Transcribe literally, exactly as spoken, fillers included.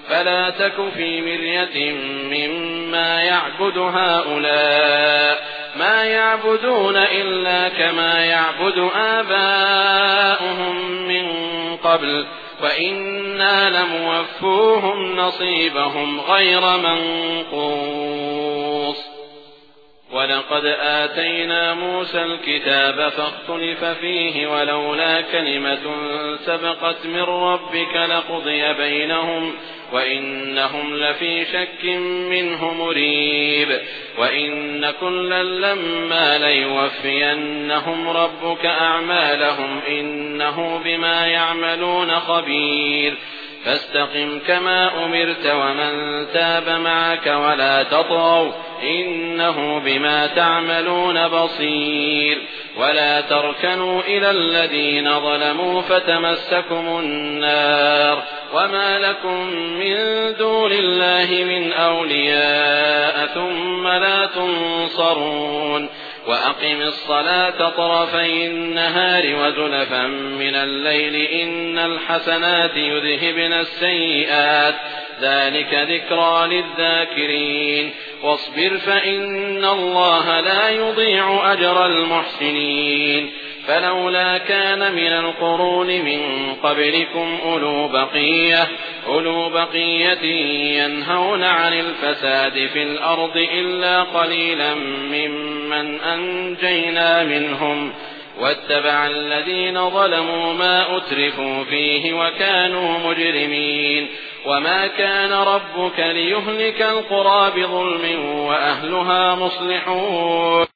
فلا تك في مرية مما يعبد هؤلاء ما يعبدون إلا كما يعبد آباؤهم من قبل وإنا لموفوهم نصيبهم غير منقوص. ولقد آتينا موسى الكتاب فاختلف فيه ولولا كلمة سبقت من ربك لقضي بينهم وإنهم لفي شك منه مريب. وإن كلا لما ليوفينهم ربك أعمالهم إنه بما يعملون خبير. فاستقم كما أمرت ومن تاب معك ولا تطغوا إنه بما تعملون بصير. ولا تركنوا إلى الذين ظلموا فتمسكم النار وما لكم من دون الله من أولياء ثم لا تنصرون. وأقم الصلاة طرفي النهار وزلفا من الليل إن الحسنات يذهبن السيئات ذلك ذكرى للذاكرين. واصبر فإن الله لا يضيع أجر المحسنين. فلولا كان من القرون من قبلكم أولو بقية, أولو بقية ينهون عن الفساد في الأرض إلا قليلا ممن أنجينا منهم واتبع الذين ظلموا ما أترفوا فيه وكانوا مجرمين. وما كان ربك ليهلك القرى بظلم وأهلها مصلحون.